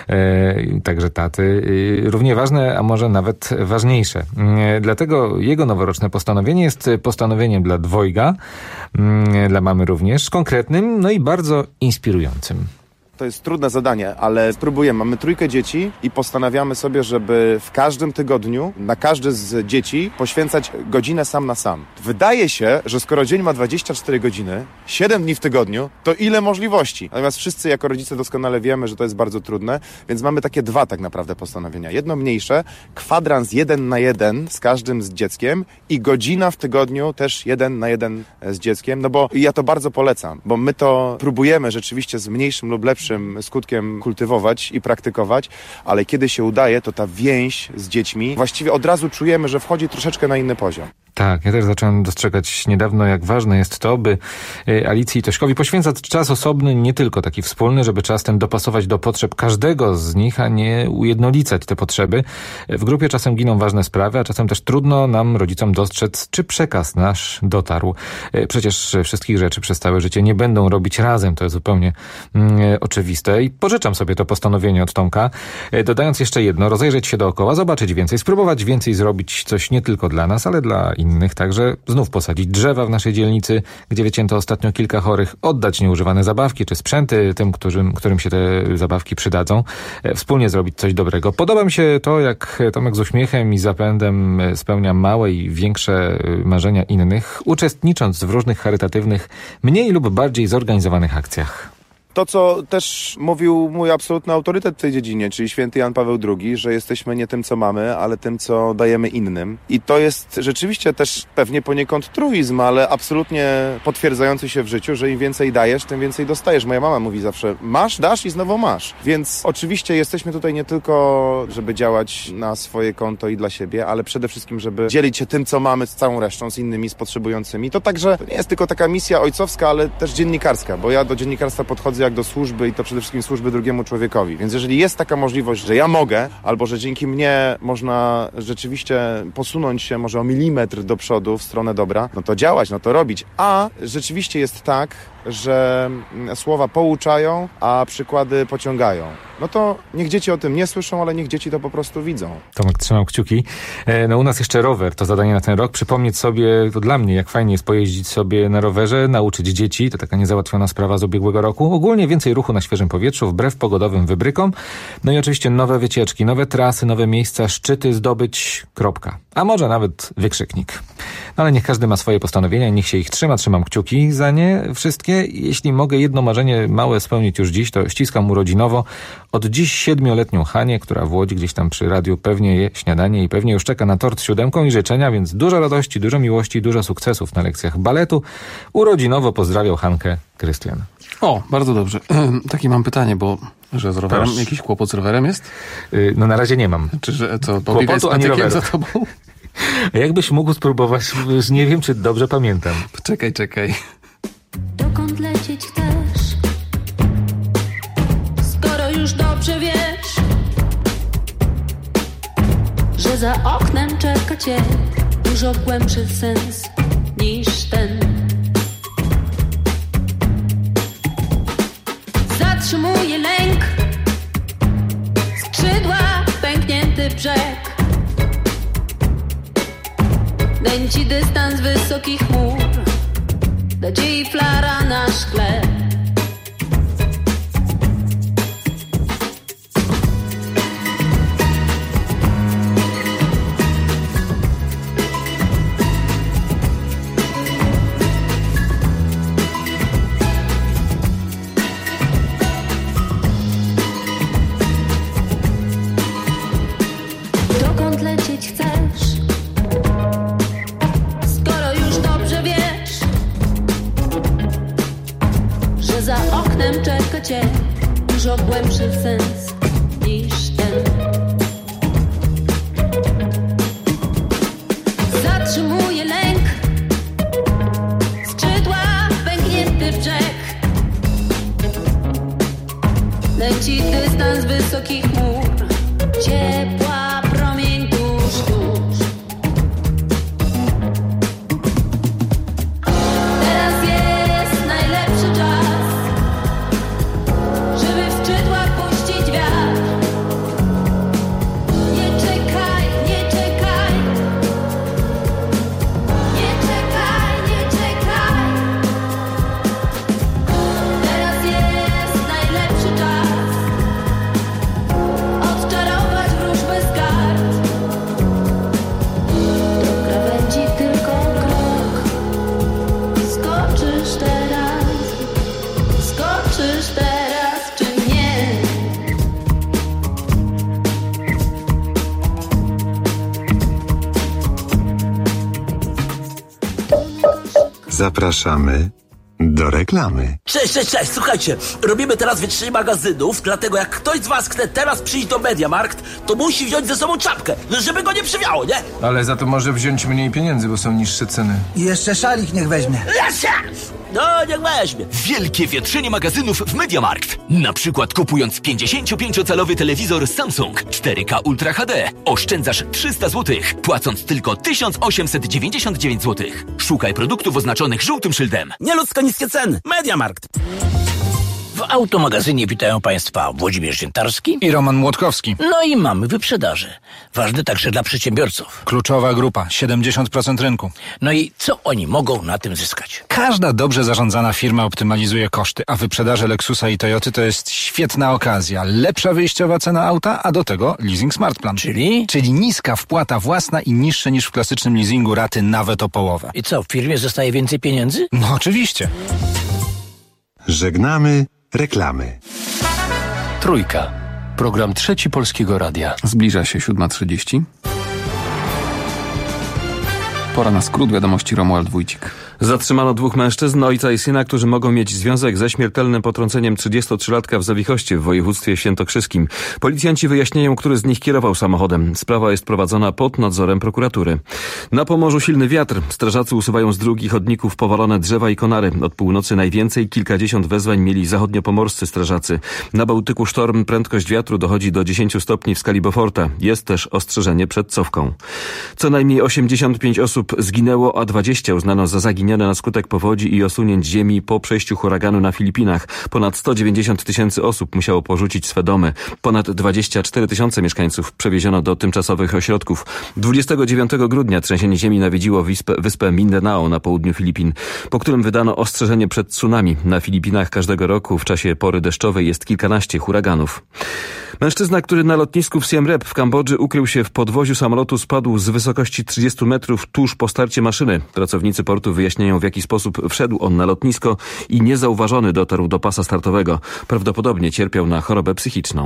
e, także taty, e, równie ważne, a może nawet ważniejsze. E, dlatego jego noworoczne postanowienie jest postanowieniem dla dwojga, e, dla mamy również, konkretnym, no i bardzo inspirującym. To jest trudne zadanie, ale spróbujemy. Mamy trójkę dzieci i postanawiamy sobie, żeby w każdym tygodniu na każde z dzieci poświęcać godzinę sam na sam. Wydaje się, że skoro dzień ma dwadzieścia cztery godziny, siedem dni w tygodniu, to ile możliwości? Natomiast wszyscy jako rodzice doskonale wiemy, że to jest bardzo trudne, więc mamy takie dwa tak naprawdę postanowienia. Jedno mniejsze, kwadrans jeden na jeden z każdym z dzieckiem i godzina w tygodniu też jeden na jeden z dzieckiem, no bo ja to bardzo polecam, bo my to próbujemy rzeczywiście z mniejszym lub lepszym skutkiem kultywować i praktykować, ale kiedy się udaje, to ta więź z dziećmi właściwie od razu czujemy, że wchodzi troszeczkę na inny poziom. Tak, ja też zacząłem dostrzegać niedawno, jak ważne jest to, by Alicji i Tośkowi poświęcać czas osobny, nie tylko taki wspólny, żeby czas ten dopasować do potrzeb każdego z nich, a nie ujednolicać te potrzeby. W grupie czasem giną ważne sprawy, a czasem też trudno nam, rodzicom, dostrzec, czy przekaz nasz dotarł. Przecież wszystkich rzeczy przez całe życie nie będą robić razem, to jest zupełnie mm, oczywiste i pożyczam sobie to postanowienie od Tomka, dodając jeszcze jedno, rozejrzeć się dookoła, zobaczyć więcej, spróbować więcej zrobić coś nie tylko dla nas, ale dla innych, także znów posadzić drzewa w naszej dzielnicy, gdzie wycięto ostatnio kilka chorych, oddać nieużywane zabawki czy sprzęty tym, którym, którym się te zabawki przydadzą, wspólnie zrobić coś dobrego. Podoba mi się to, jak Tomek z uśmiechem i zapędem spełnia małe i większe marzenia innych, uczestnicząc w różnych charytatywnych, mniej lub bardziej zorganizowanych akcjach. To, co też mówił mój absolutny autorytet w tej dziedzinie, czyli święty Jan Paweł drugi, że jesteśmy nie tym, co mamy, ale tym, co dajemy innym. I to jest rzeczywiście też pewnie poniekąd truizm, ale absolutnie potwierdzający się w życiu, że im więcej dajesz, tym więcej dostajesz. Moja mama mówi zawsze, masz, dasz i znowu masz. Więc oczywiście jesteśmy tutaj nie tylko, żeby działać na swoje konto i dla siebie, ale przede wszystkim, żeby dzielić się tym, co mamy z całą resztą, z innymi, z potrzebującymi. To także nie jest tylko taka misja ojcowska, ale też dziennikarska, bo ja do dziennikarstwa podchodzę jak do służby i to przede wszystkim służby drugiemu człowiekowi. Więc jeżeli jest taka możliwość, że ja mogę, albo że dzięki mnie można rzeczywiście posunąć się może o milimetr do przodu w stronę dobra, no to działać, no to robić. A rzeczywiście jest tak, że słowa pouczają, a przykłady pociągają. No to niech dzieci o tym nie słyszą, ale niech dzieci to po prostu widzą. Tomek, trzymam kciuki. No u nas jeszcze rower, to zadanie na ten rok. Przypomnieć sobie, to dla mnie, jak fajnie jest pojeździć sobie na rowerze, nauczyć dzieci, to taka niezałatwiona sprawa z ubiegłego roku. Ogólnie więcej ruchu na świeżym powietrzu, wbrew pogodowym wybrykom. No i oczywiście nowe wycieczki, nowe trasy, nowe miejsca, szczyty zdobyć, kropka. A może nawet wykrzyknik. No ale niech każdy ma swoje postanowienia, niech się ich trzyma, trzymam kciuki za nie wszystkie. Jeśli mogę jedno marzenie małe spełnić już dziś, to ściskam urodzinowo od dziś siedmioletnią Hanię, która w Łodzi gdzieś tam przy radiu pewnie je śniadanie i pewnie już czeka na tort z siódemką i życzenia, więc dużo radości, dużo miłości, dużo sukcesów na lekcjach baletu. Urodzinowo pozdrawiał Hankę Krystian. O, bardzo dobrze. Takie mam pytanie, bo że z rowerem Proszę. jakiś kłopot z rowerem jest? Yy, no na razie nie mam. Czy że co, pobiegaj z patykiem za tobą? A jakbyś mógł spróbować, już nie wiem, czy dobrze pamiętam. Czekaj, czekaj. Dokąd lecieć chcesz? Skoro już dobrze wiesz, że za oknem czeka cię dużo głębszy sens niż ten. Zatrzymuje lęk, skrzydła, pęknięty brzeg, nęci dystans wysokich chmur, nadziei flara na szkle. Dokąd lecieć chcesz? Skoro już dobrze wiesz, że za oknem czeka cię dużo głębszy sens niż ten. Zatrzymuje lęk, skrzydła, pęknięty brzeg, leci dystans wysokich chmur, ciepła promień tuż, tuż. Teraz jest najlepszy czas, żeby w skrzydłach puścić wiatr. Nie czekaj, nie czekaj, nie czekaj, nie czekaj. Teraz jest najlepszy czas, odczarować wróżbę z kart. Do krawędzi tylko krok, skoczysz teraz, skoczysz teraz czy nie? Zapraszamy do reklamy. Cześć, cześć, cześć, słuchajcie, robimy teraz wytrzy magazynów, dlatego jak ktoś z was chce teraz przyjść do Mediamarkt, to musi wziąć ze sobą czapkę, żeby go nie przywiało, nie? Ale za to może wziąć mniej pieniędzy, bo są niższe ceny. I jeszcze szalik niech weźmie. Lesia! No, niech weźmie. Wielkie wietrzenie magazynów w Mediamarkt. Na przykład kupując pięćdziesięciopięciocalowy telewizor Samsung cztery K Ultra H D oszczędzasz trzysta złotych, płacąc tylko tysiąc osiemset dziewięćdziesiąt dziewięć złotych. Szukaj produktów oznaczonych żółtym szyldem. Nieludzko niskie ceny. Mediamarkt. W Automagazynie witają Państwa Włodzimierz Ziętarski i Roman Młotkowski. No i mamy wyprzedaży. Ważne także dla przedsiębiorców. Kluczowa grupa, siedemdziesiąt procent rynku. No i co oni mogą na tym zyskać? Każda dobrze zarządzana firma optymalizuje koszty, a wyprzedaże Lexusa i Toyoty to jest świetna okazja. Lepsza wyjściowa cena auta, a do tego leasing smart plan. Czyli? Czyli niska wpłata własna i niższe niż w klasycznym leasingu raty nawet o połowę. I co, w firmie zostaje więcej pieniędzy? No oczywiście. Żegnamy Reklamy. Trójka. Program Trzeci Polskiego Radia. Zbliża się siódma trzydzieści. Pora na skrót wiadomości. Romuald Wójcik. Zatrzymano dwóch mężczyzn, ojca i syna, którzy mogą mieć związek ze śmiertelnym potrąceniem trzydziestotrzylatka w Zawichoście w województwie świętokrzyskim. Policjanci wyjaśniają, który z nich kierował samochodem. Sprawa jest prowadzona pod nadzorem prokuratury. Na Pomorzu silny wiatr. Strażacy usuwają z dróg i chodników powalone drzewa i konary. Od północy najwięcej, kilkadziesiąt wezwań mieli zachodniopomorscy strażacy. Na Bałtyku sztorm, prędkość wiatru dochodzi do dziesięciu stopni w skali Beauforta. Jest też ostrzeżenie przed cofką. Co najmniej osiemdziesiąt pięć osób zginęło, a dwadzieścia uznano za zaginione na skutek powodzi i osunięć ziemi po przejściu huraganu na Filipinach. Ponad sto dziewięćdziesiąt tysięcy osób musiało porzucić swe domy. Ponad dwadzieścia cztery tysiące mieszkańców przewieziono do tymczasowych ośrodków. dwudziestego dziewiątego grudnia trzęsienie ziemi nawiedziło wyspę, wyspę Mindanao na południu Filipin, po którym wydano ostrzeżenie przed tsunami. Na Filipinach każdego roku w czasie pory deszczowej jest kilkanaście huraganów. Mężczyzna, który na lotnisku w Siem Reap w Kambodży ukrył się w podwoziu samolotu, spadł z wysokości trzydziestu metrów tuż po starcie maszyny. Pracownicy portu wyjaśniają, w jaki sposób wszedł on na lotnisko i niezauważony dotarł do pasa startowego. Prawdopodobnie cierpiał na chorobę psychiczną.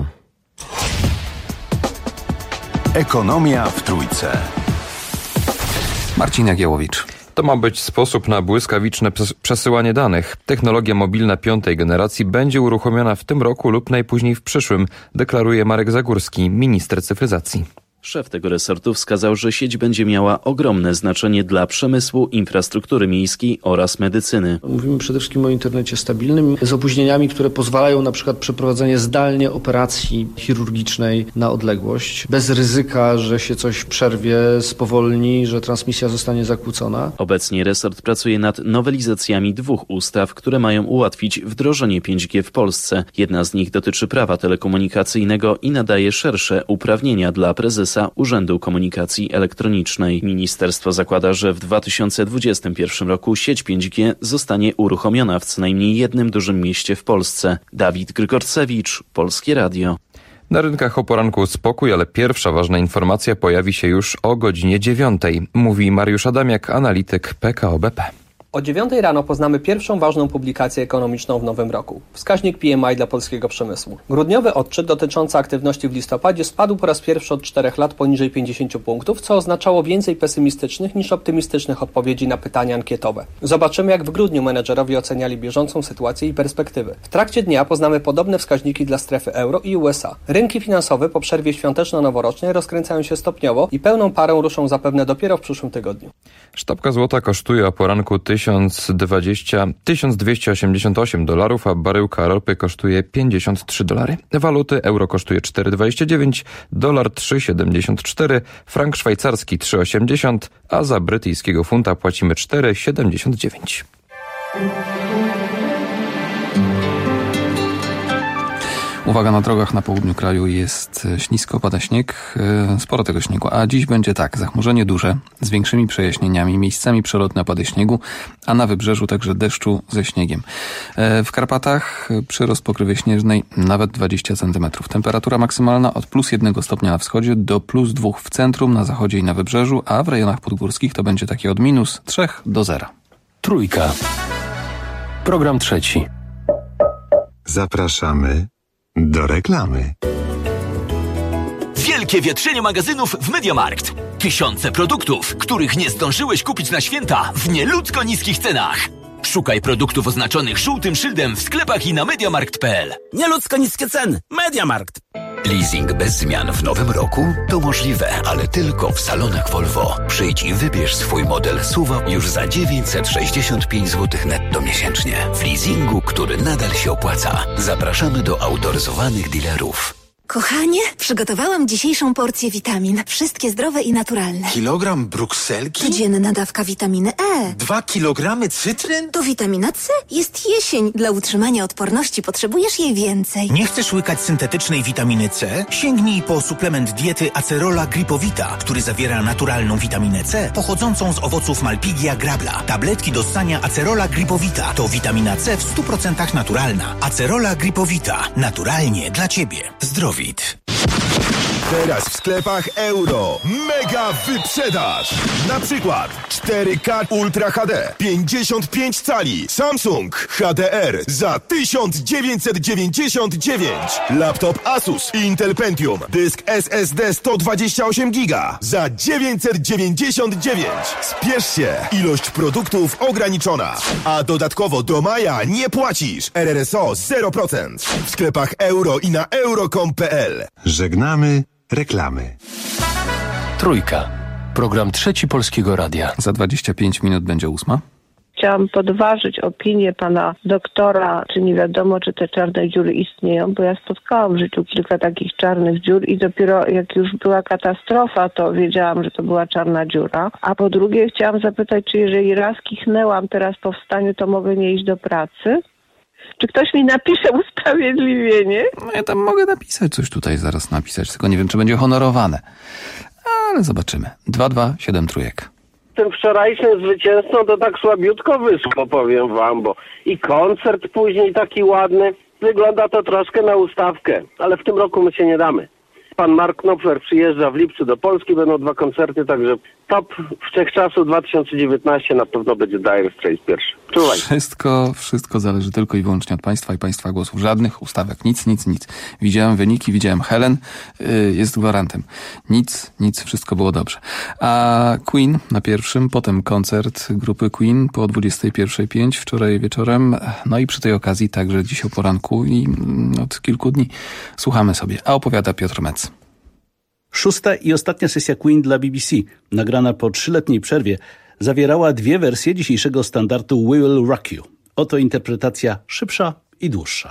Ekonomia w Trójce. Marcin Jagiełowicz. To ma być sposób na błyskawiczne przesyłanie danych. Technologia mobilna piątej generacji będzie uruchomiona w tym roku lub najpóźniej w przyszłym, deklaruje Marek Zagórski, minister cyfryzacji. Szef tego resortu wskazał, że sieć będzie miała ogromne znaczenie dla przemysłu, infrastruktury miejskiej oraz medycyny. Mówimy przede wszystkim o internecie stabilnym z opóźnieniami, które pozwalają na przykład przeprowadzenie zdalnie operacji chirurgicznej na odległość, bez ryzyka, że się coś przerwie, spowolni, że transmisja zostanie zakłócona. Obecnie resort pracuje nad nowelizacjami dwóch ustaw, które mają ułatwić wdrożenie pięć G w Polsce. Jedna z nich dotyczy prawa telekomunikacyjnego i nadaje szersze uprawnienia dla prezesa Urzędu Komunikacji Elektronicznej. Ministerstwo zakłada, że w dwa tysiące dwudziestym pierwszym roku sieć pięć G zostanie uruchomiona w co najmniej jednym dużym mieście w Polsce. Dawid Grygorcewicz, Polskie Radio. Na rynkach o poranku spokój, ale pierwsza ważna informacja pojawi się już o godzinie dziewiątej, mówi Mariusz Adamiak, analityk P K O B P. O dziewiątej rano poznamy pierwszą ważną publikację ekonomiczną w nowym roku. Wskaźnik P M I dla polskiego przemysłu. Grudniowy odczyt dotyczący aktywności w listopadzie spadł po raz pierwszy od czterech lat poniżej pięćdziesięciu punktów, co oznaczało więcej pesymistycznych niż optymistycznych odpowiedzi na pytania ankietowe. Zobaczymy, jak w grudniu menedżerowie oceniali bieżącą sytuację i perspektywy. W trakcie dnia poznamy podobne wskaźniki dla strefy euro i U S A. Rynki finansowe po przerwie świąteczno-noworocznej rozkręcają się stopniowo i pełną parą ruszą zapewne dopiero w przyszłym tygodniu. Sztabka złota kosztuje o poranku tysiąc dwieście osiemdziesiąt osiem dolarów, a baryłka ropy kosztuje pięćdziesiąt trzy dolary. Waluty: euro kosztuje cztery dwadzieścia dziewięć, dolar trzy siedemdziesiąt cztery, frank szwajcarski trzy osiemdziesiąt, a za brytyjskiego funta płacimy cztery siedemdziesiąt dziewięć. Uwaga, na drogach na południu kraju jest ślisko, pada śnieg, sporo tego śniegu, a dziś będzie tak, zachmurzenie duże, z większymi przejaśnieniami, miejscami przelotne opady śniegu, a na wybrzeżu także deszczu ze śniegiem. W Karpatach przyrost pokrywy śnieżnej nawet dwadzieścia centymetrów. Temperatura maksymalna od plus jednego stopnia na wschodzie do plus dwóch w centrum, na zachodzie i na wybrzeżu, a w rejonach podgórskich to będzie takie od minus trzech do zera. Trójka. Program trzeci. Zapraszamy do reklamy. Wielkie wietrzenie magazynów w MediaMarkt. Tysiące produktów, których nie zdążyłeś kupić na święta w nieludzko niskich cenach. Szukaj produktów oznaczonych żółtym szyldem w sklepach i na mediamarkt kropka p l. Nieludzko niskie ceny. MediaMarkt. Leasing bez zmian w nowym roku? To możliwe, ale tylko w salonach Volvo. Przyjdź i wybierz swój model S U V już za dziewięćset sześćdziesiąt pięć złotych netto miesięcznie. W leasingu, który nadal się opłaca. Zapraszamy do autoryzowanych dealerów. Kochanie, przygotowałam dzisiejszą porcję witamin. Wszystkie zdrowe i naturalne. Kilogram brukselki? Codzienna dawka witaminy E. Dwa kilogramy cytryn? To witamina C. Jest jesień. Dla utrzymania odporności potrzebujesz jej więcej. Nie chcesz łykać syntetycznej witaminy C? Sięgnij po suplement diety Acerola Gripowita, który zawiera naturalną witaminę C pochodzącą z owoców Malpighia grabla. Tabletki do ssania Acerola Gripowita to witamina C w stu procentach naturalna. Acerola Gripowita. Naturalnie dla Ciebie. Zdrowit. Teraz w sklepach Euro. Mega wyprzedaż! Na przykład cztery K Ultra H D pięćdziesiąt pięć cali Samsung H D R za tysiąc dziewięćset dziewięćdziesiąt dziewięć. Laptop Asus Intel Pentium dysk S S D sto dwadzieścia osiem giga za dziewięćset dziewięćdziesiąt dziewięć. Spiesz się! Ilość produktów ograniczona. A dodatkowo do maja nie płacisz. R R S O zero procent. W sklepach Euro i na euro kropka com kropka p l. Żegnamy reklamy. Trójka. Program Trzeci Polskiego Radia. Za dwadzieścia pięć minut będzie ósma. Chciałam podważyć opinię pana doktora, czy nie wiadomo, czy te czarne dziury istnieją, bo ja spotkałam w życiu kilka takich czarnych dziur i dopiero jak już była katastrofa, to wiedziałam, że to była czarna dziura. A po drugie chciałam zapytać, czy jeżeli raz kichnęłam teraz po wstaniu, to mogę nie iść do pracy? Czy ktoś mi napisze usprawiedliwienie? No ja tam mogę napisać coś tutaj, zaraz napisać, tylko nie wiem, czy będzie honorowane. Ale zobaczymy. dwa dwa siedem trójek. Tym wczorajszym zwycięzcą to tak słabiutko wyszło, powiem wam, bo i koncert później taki ładny. Wygląda to troszkę na ustawkę, ale w tym roku my się nie damy. Pan Mark Knopfler przyjeżdża w lipcu do Polski, będą dwa koncerty, także top wszechczasów dwa tysiące dziewiętnaście na pewno będzie Dire Straits pierwszy. Czuwaj. Wszystko, wszystko zależy tylko i wyłącznie od państwa i państwa głosów. Żadnych ustawek, nic, nic, nic. Widziałem wyniki, widziałem Helen, yy, jest gwarantem. Nic, nic, wszystko było dobrze. A Queen na pierwszym, potem koncert grupy Queen po dwudziestej pierwszej pięć wczoraj wieczorem, no i przy tej okazji także dziś o poranku i mm, od kilku dni słuchamy sobie. A opowiada Piotr Metz. Szósta i ostatnia sesja Queen dla B B C, nagrana po trzyletniej przerwie, zawierała dwie wersje dzisiejszego standardu We Will Rock You. Oto interpretacja szybsza i dłuższa.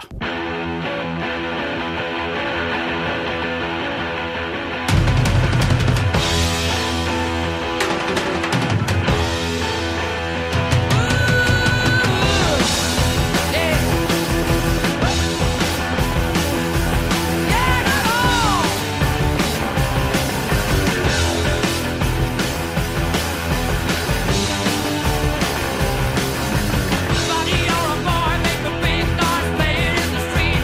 Buddy, you're a boy, make the big noise, play it in the street.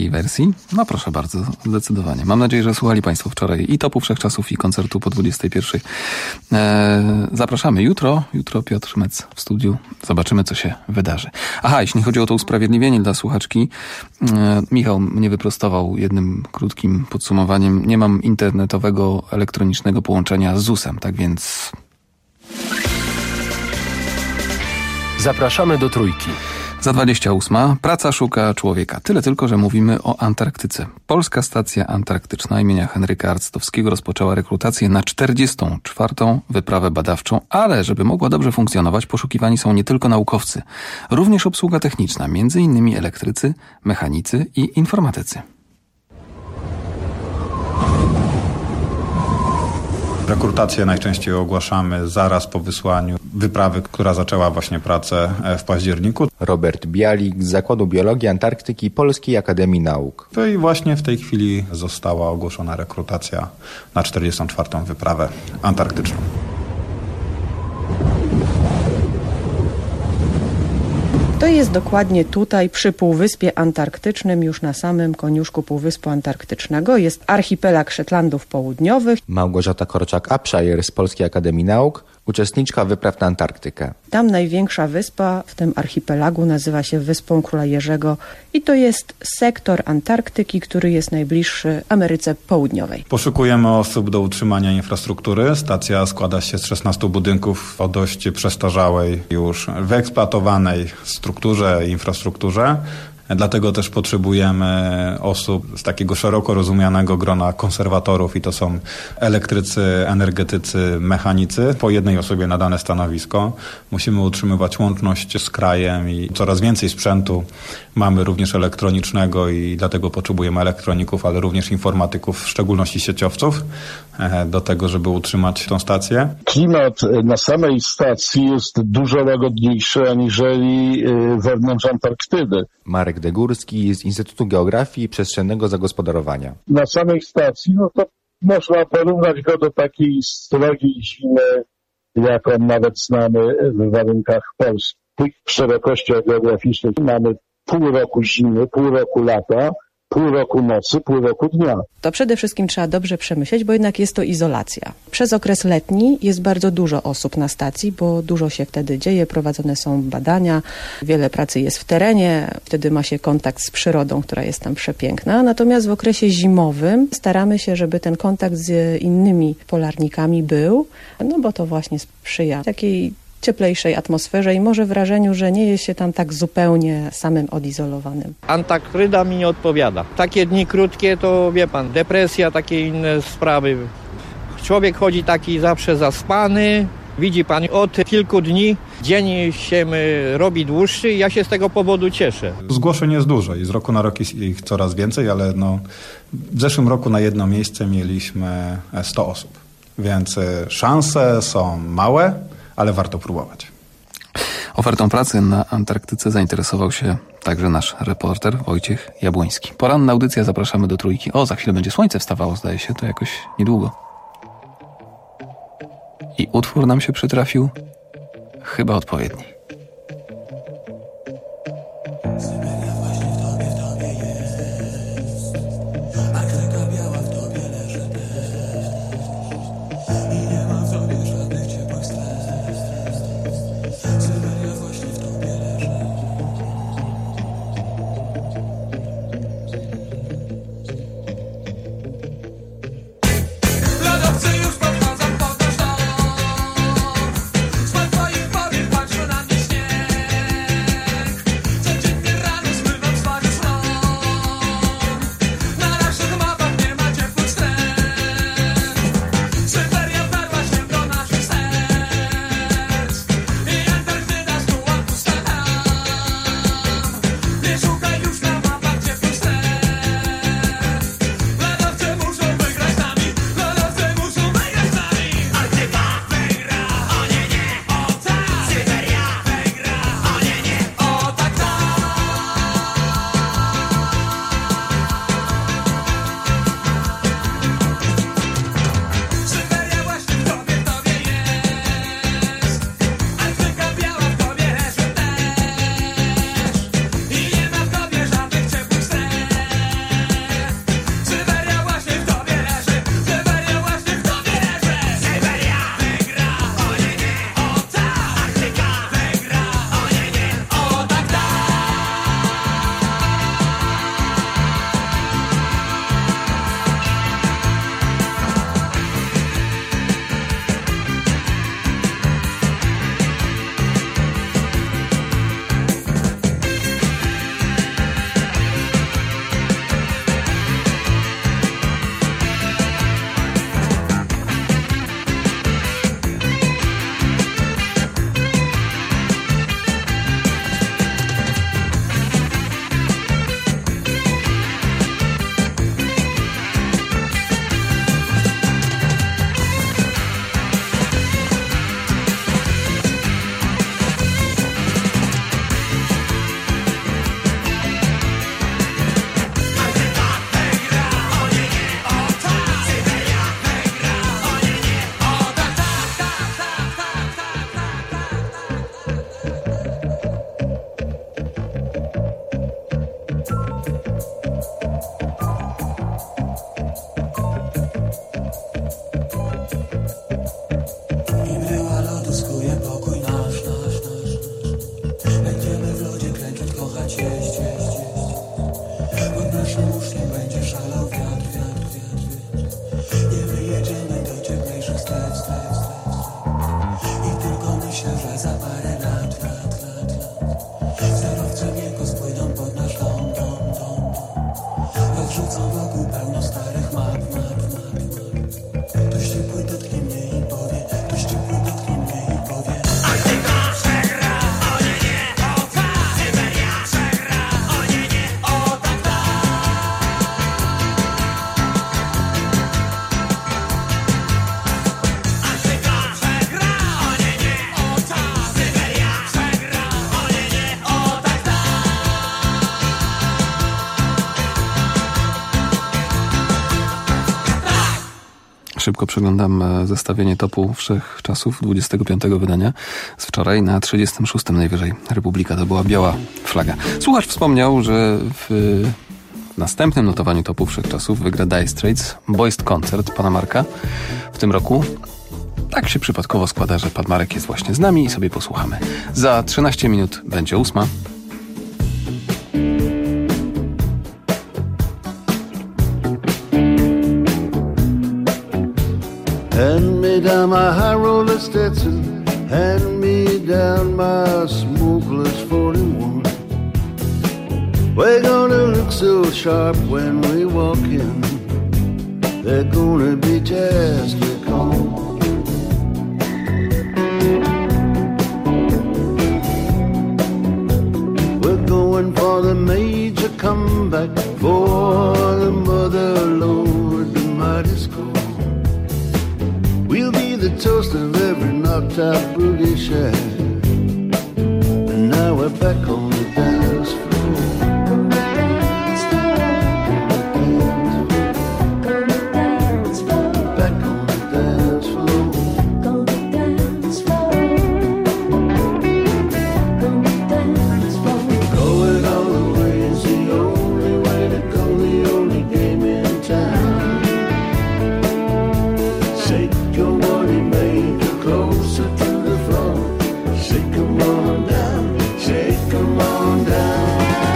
tej wersji? No proszę bardzo, zdecydowanie. Mam nadzieję, że słuchali Państwo wczoraj i Topu Wszechczasów, i koncertu po dwudziestej pierwszej. Eee, zapraszamy jutro. Jutro Piotr Mec w studiu. Zobaczymy, co się wydarzy. Aha, jeśli chodzi o to usprawiedliwienie dla słuchaczki, e, Michał mnie wyprostował jednym krótkim podsumowaniem. Nie mam internetowego, elektronicznego połączenia z zusem, tak więc... Zapraszamy do Trójki. Za dwadzieścia ósma. Praca szuka człowieka. Tyle tylko, że mówimy o Antarktyce. Polska Stacja Antarktyczna imienia Henryka Arctowskiego rozpoczęła rekrutację na czterdziestą czwartą wyprawę badawczą, ale żeby mogła dobrze funkcjonować, poszukiwani są nie tylko naukowcy, również obsługa techniczna, między innymi elektrycy, mechanicy i informatycy. Rekrutację najczęściej ogłaszamy zaraz po wysłaniu wyprawy, która zaczęła właśnie pracę w październiku. Robert Bialik z Zakładu Biologii Antarktyki Polskiej Akademii Nauk. To i właśnie w tej chwili została ogłoszona rekrutacja na czterdziestą czwartą wyprawę antarktyczną. To jest dokładnie tutaj, przy Półwyspie Antarktycznym, już na samym koniuszku Półwyspu Antarktycznego. Jest archipelag Szetlandów Południowych. Małgorzata Korczak-Apszajer z Polskiej Akademii Nauk, uczestniczka wypraw na Antarktykę. Tam największa wyspa w tym archipelagu nazywa się Wyspą Króla Jerzego i to jest sektor Antarktyki, który jest najbliższy Ameryce Południowej. Poszukujemy osób do utrzymania infrastruktury. Stacja składa się z szesnastu budynków o dość przestarzałej, już wyeksploatowanej strukturze i infrastrukturze. Dlatego też potrzebujemy osób z takiego szeroko rozumianego grona konserwatorów i to są elektrycy, energetycy, mechanicy. Po jednej osobie na dane stanowisko. Musimy utrzymywać łączność z krajem i coraz więcej sprzętu mamy również elektronicznego i dlatego potrzebujemy elektroników, ale również informatyków, w szczególności sieciowców, do tego, żeby utrzymać tą stację. Klimat na samej stacji jest dużo łagodniejszy aniżeli wewnątrz Antarktydy. Marek Degórski z Instytutu Geografii i Przestrzennego Zagospodarowania. Na samej stacji, no to można porównać go do takiej srogiej zimy, jaką nawet znamy w warunkach Polski. W tych szerokościach geograficznych mamy pół roku zimy, pół roku lata, pół roku nocy, pół roku dnia. To przede wszystkim trzeba dobrze przemyśleć, bo jednak jest to izolacja. Przez okres letni jest bardzo dużo osób na stacji, bo dużo się wtedy dzieje, prowadzone są badania, wiele pracy jest w terenie, wtedy ma się kontakt z przyrodą, która jest tam przepiękna. Natomiast w okresie zimowym staramy się, żeby ten kontakt z innymi polarnikami był, no bo to właśnie sprzyja takiej cieplejszej atmosferze i może wrażeniu, że nie jest się tam tak zupełnie samym odizolowanym. Antarktyda mi nie odpowiada. Takie dni krótkie to, wie pan, depresja, takie inne sprawy. Człowiek chodzi taki zawsze zaspany. Widzi pan, od kilku dni dzień się robi dłuższy i ja się z tego powodu cieszę. Zgłoszeń jest dużo i z roku na rok jest ich coraz więcej, ale no, w zeszłym roku na jedno miejsce mieliśmy sto osób. Więc szanse są małe, ale warto próbować. Ofertą pracy na Antarktyce zainteresował się także nasz reporter Wojciech Jabłoński. Poranna audycja, zapraszamy do Trójki. O, za chwilę będzie słońce wstawało, zdaje się, to jakoś niedługo. I utwór nam się przytrafił chyba odpowiedni. Już pod nozem podnoszą, z twoich powiek patrzą na mnie. co wokół pełno starych map, map, map. Ktoś ciepły dotknie mnie i powie, ktoś ciepły dotknie mnie i powie. Antyka przegra, o nie, nie, o tak. Syberia przegra, o nie, nie, o tak, tak. Antyka przegra, o nie, nie, o tak. Syberia przegra, o nie, nie, o tak, tak. Szybko przeglądam zestawienie topu wszechczasów dwudziestego piątego wydania z wczoraj. Na trzydziestym szóstym najwyżej Republika to była biała flaga. Słuchacz wspomniał, że w następnym notowaniu topu wszechczasów wygra Dire Straits Boys Concert pana Marka w tym roku. Tak się przypadkowo składa, że pan Marek jest właśnie z nami i sobie posłuchamy. Za trzynaście minut będzie ósma. Hand me down my high roller Stetson, hand me down my smokeless forty-one. We're gonna look so sharp when we walk in, they're gonna be just a call. We're going for the major comeback, for the mother lord, the mighty score. We'll be the toast of every knocked out boogie shack. And now we're back on the dance floor. Back on the dance floor. Going all the way is the only way to go, the only game in town. Shake your money maker closer to the floor. Shake 'em on down, shake 'em on down.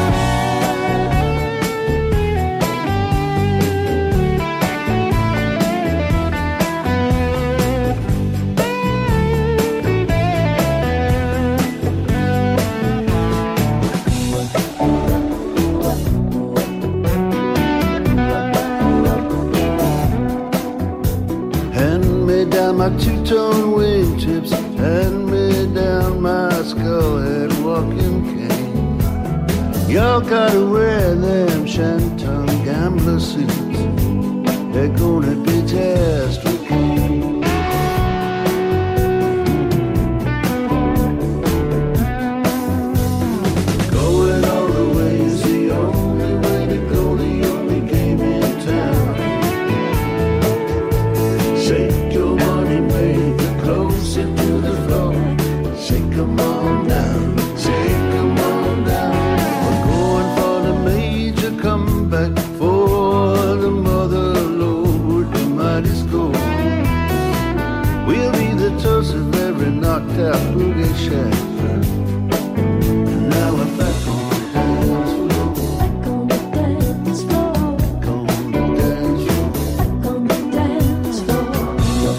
Hand me down my two-tone wingtips, hand me down my skull-head walking cane. Y'all gotta wear them shantung gambler suits, they're gonna be just okay. Going all the way is the only way to go, the only game in town. Shake your money maker closer to the floor. Shake 'em on down, shake 'em on down. We're going for the major comeback, for the mother lord, the mighty score. We'll be the toast of every knocked out boogie shack. And now we're back on the dance floor. Back on the dance floor. Back on the dance floor. Back on the dance floor.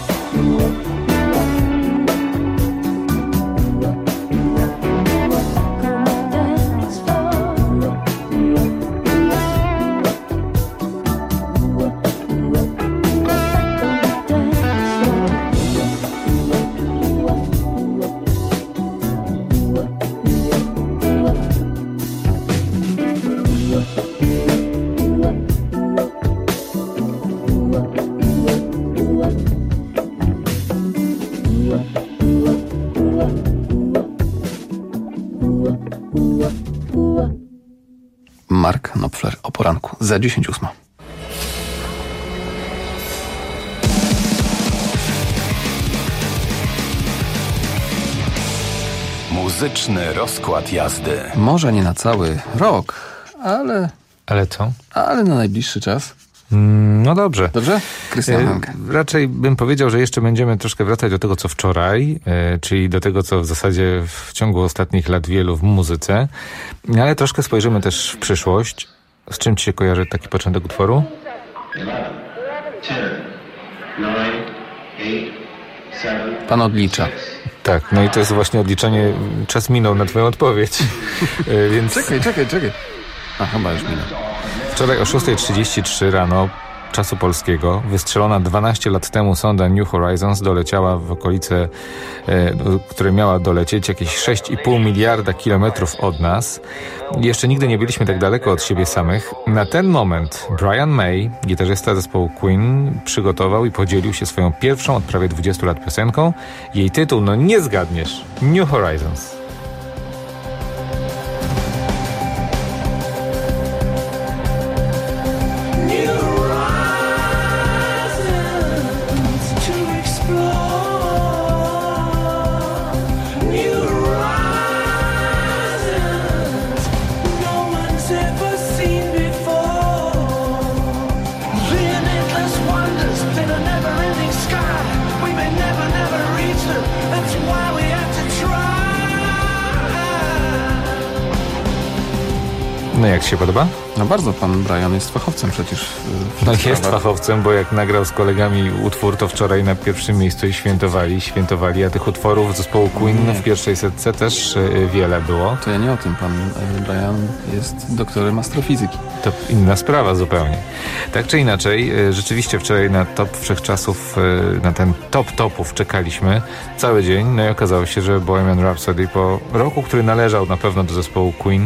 Mark Knopfler o poranku za dziesięć ósma. Muzyczny rozkład jazdy. Może nie na cały rok, ale... Ale co? Ale na najbliższy czas. Mm, no dobrze. Dobrze? Krystian Hanke. Raczej bym powiedział, że jeszcze będziemy troszkę wracać do tego, co wczoraj, e, czyli do tego, co w zasadzie w ciągu ostatnich lat wielu w muzyce, ale troszkę spojrzymy też w przyszłość. Z czym ci się kojarzy taki początek utworu? Pan odlicza. Tak, no i to jest właśnie odliczanie. Czas minął na twoją odpowiedź. Więc... Czekaj, czekaj, czekaj. A chyba już minął. Wczoraj o szósta trzydzieści trzy rano czasu polskiego wystrzelona dwanaście lat temu sonda New Horizons doleciała w okolice, e, które miała dolecieć jakieś sześć i pół miliarda kilometrów od nas. Jeszcze nigdy nie byliśmy tak daleko od siebie samych. Na ten moment Brian May, gitarzysta zespołu Queen, przygotował i podzielił się swoją pierwszą od prawie dwudziestu lat piosenką. Jej tytuł, no nie zgadniesz, New Horizons. No jak się podoba? No bardzo, pan Brian jest fachowcem przecież. No jest fachowcem, bo jak nagrał z kolegami utwór, to wczoraj na pierwszym miejscu i świętowali, świętowali, a tych utworów zespołu Queen nie. w pierwszej setce też y, wiele było. To ja nie o tym, pan Brian jest doktorem astrofizyki. To inna sprawa zupełnie. Tak czy inaczej, y, rzeczywiście wczoraj na top wszechczasów, y, na ten top topów czekaliśmy cały dzień, no i okazało się, że Bohemian Rhapsody po roku, który należał na pewno do zespołu Queen,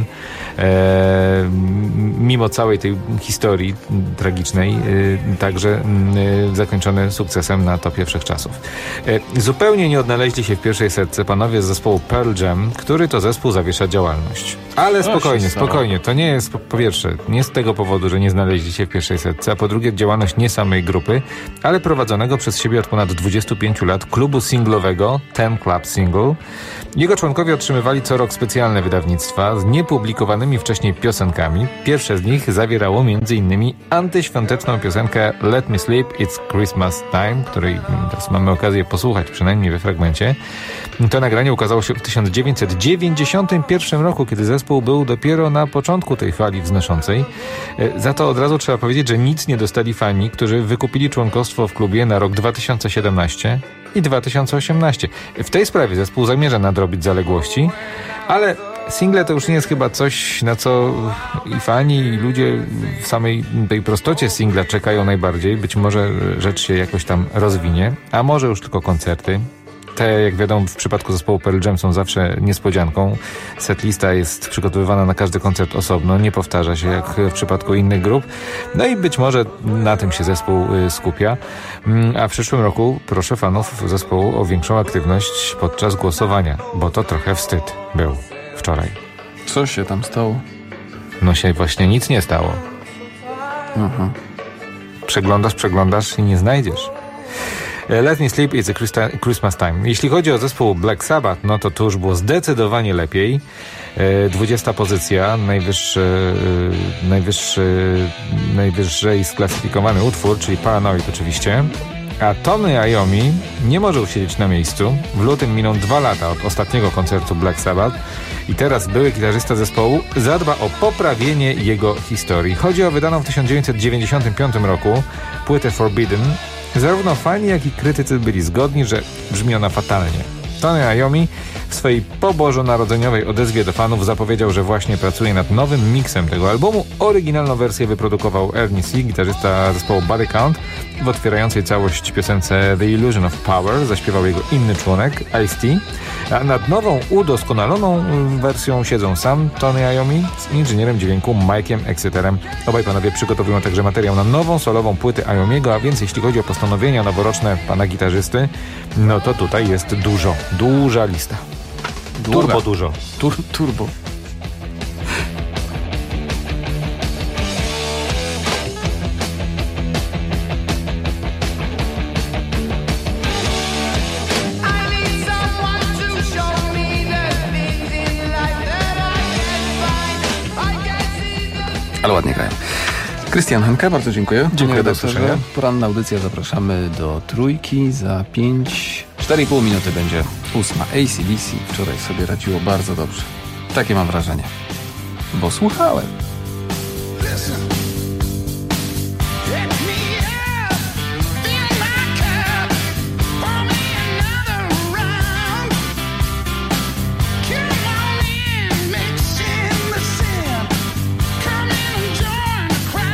e, mimo całej tej historii tragicznej, także zakończony sukcesem na topie wszechczasów. Zupełnie nie odnaleźli się w pierwszej setce panowie z zespołu Pearl Jam, który to zespół zawiesza działalność. Ale spokojnie, spokojnie. To nie jest, po pierwsze, nie z tego powodu, że nie znaleźli się w pierwszej setce, a po drugie działalność nie samej grupy, ale prowadzonego przez siebie od ponad dwudziestu pięciu lat klubu singlowego Ten Club Single. Jego członkowie otrzymywali co rok specjalne wydawnictwa z niepublikowanymi wcześniej piosenkami. Pierwsze z nich zawierało między innymi antyświąteczną piosenkę Let Me Sleep, It's Christmas Time, której teraz mamy okazję posłuchać, przynajmniej we fragmencie. To nagranie ukazało się w tysiąc dziewięćset dziewięćdziesiątym pierwszym roku, kiedy zespół był dopiero na początku tej fali wznoszącej. Za to od razu trzeba powiedzieć, że nic nie dostali fani, którzy wykupili członkostwo w klubie na rok dwa tysiące siedemnasty i dwa tysiące osiemnasty. W tej sprawie zespół zamierza nadrobić zaległości, ale single to już nie jest chyba coś, na co i fani, i ludzie w samej tej prostocie singla czekają najbardziej. Być może rzecz się jakoś tam rozwinie, a może już tylko koncerty. Te, jak wiadomo, w przypadku zespołu Pearl Jam są zawsze niespodzianką. Setlista jest przygotowywana na każdy koncert osobno, nie powtarza się jak w przypadku innych grup. No i być może na tym się zespół skupia. A w przyszłym roku proszę fanów zespołu o większą aktywność podczas głosowania, bo to trochę wstyd był wczoraj. Co się tam stało? No się właśnie nic nie stało. Aha. Przeglądasz, przeglądasz i nie znajdziesz. Let Me Sleep, It's a Christmas Time. Jeśli chodzi o zespół Black Sabbath, no to to już było zdecydowanie lepiej. dwudziesta pozycja, najwyższy, najwyższy, najwyżej sklasyfikowany utwór, czyli Paranoid oczywiście. A Tony Iommi nie może usiedzieć na miejscu. W lutym miną dwa lata od ostatniego koncertu Black Sabbath i teraz były gitarzysta zespołu zadba o poprawienie jego historii. Chodzi o wydaną w tysiąc dziewięćset dziewięćdziesiątym piątym roku płytę Forbidden. Zarówno fani, jak i krytycy byli zgodni, że brzmi ona fatalnie. Tony Iommi w swojej pobożonarodzeniowej odezwie do fanów zapowiedział, że właśnie pracuje nad nowym miksem tego albumu. Oryginalną wersję wyprodukował Ernie C., gitarzysta zespołu Body Count. W otwierającej całość piosence The Illusion of Power zaśpiewał jego inny członek, Ice-T. A nad nową, udoskonaloną wersją siedzą sam Tony Iommi z inżynierem dźwięku Mike'iem Exeterem. Obaj panowie przygotowują także materiał na nową solową płytę Iommiego, a więc jeśli chodzi o postanowienia noworoczne pana gitarzysty, no to tutaj jest dużo, duża lista. Długa. Turbo dużo. Tur turbo. Ale ładnie grają. Krystian Henke, bardzo dziękuję. Dziękuję, do usłyszenia. Poranna audycja, zapraszamy do trójki. Za pięć, cztery i pół minuty będzie ósma. A C D C wczoraj sobie radziło bardzo dobrze. Takie mam wrażenie. Bo słuchałem. Crowd.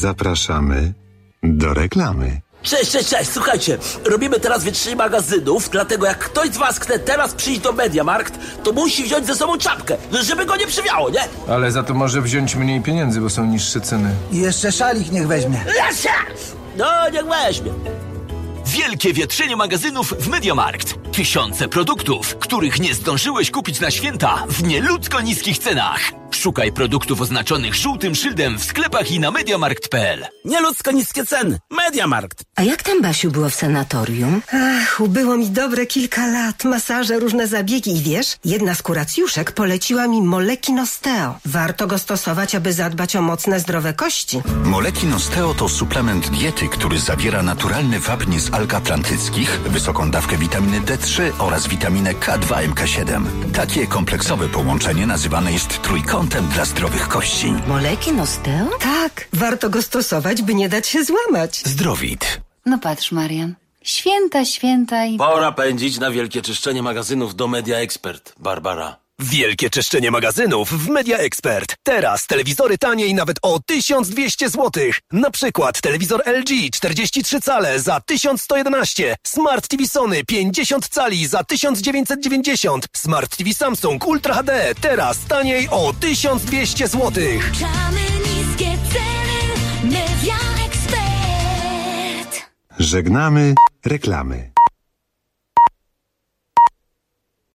Zapraszamy do reklamy. Cześć, cześć, cześć, słuchajcie, robimy teraz wytrzy magazynów, dlatego jak ktoś z was chce teraz przyjść do MediaMarkt, to musi wziąć ze sobą czapkę, żeby go nie przywiało, nie? Ale za to może wziąć mniej pieniędzy, bo są niższe ceny. I jeszcze szalik niech weźmie. No, niech weźmie. Wielkie wietrzenie magazynów w MediaMarkt. Tysiące produktów, których nie zdążyłeś kupić na święta w nieludzko niskich cenach. Szukaj produktów oznaczonych żółtym szyldem w sklepach i na mediamarkt kropka p l. Nieludzko niskie ceny. MediaMarkt. A jak tam, Basiu, było w sanatorium? Ach, ubyło mi dobre kilka lat. Masaże, różne zabiegi i wiesz, jedna z kuracjuszek poleciła mi Moleki Nosteo. Warto go stosować, aby zadbać o mocne, zdrowe kości. Moleki Nosteo to suplement diety, który zawiera naturalny wapń z alg atlantyckich, wysoką dawkę witaminy D trzy oraz witaminę K dwa M K siedem. Takie kompleksowe połączenie nazywane jest trójkątem dla zdrowych kości. Moleki Nosteo? Tak, warto go stosować, by nie dać się złamać. Zdrowit. No patrz, Marian. Święta, święta i... Pora pędzić na wielkie czyszczenie magazynów do Media Expert, Barbara. Wielkie czyszczenie magazynów w Media Expert. Teraz telewizory taniej nawet o tysiąc dwieście złotych. Na przykład telewizor L G czterdzieści trzy cale za tysiąc sto jedenaście, Smart T V Sony pięćdziesiąt cali za tysiąc dziewięćset dziewięćdziesiąt, Smart T V Samsung Ultra H D teraz taniej o tysiąc dwieście złotych. Niskie ceny, Media Expert. Żegnamy reklamy.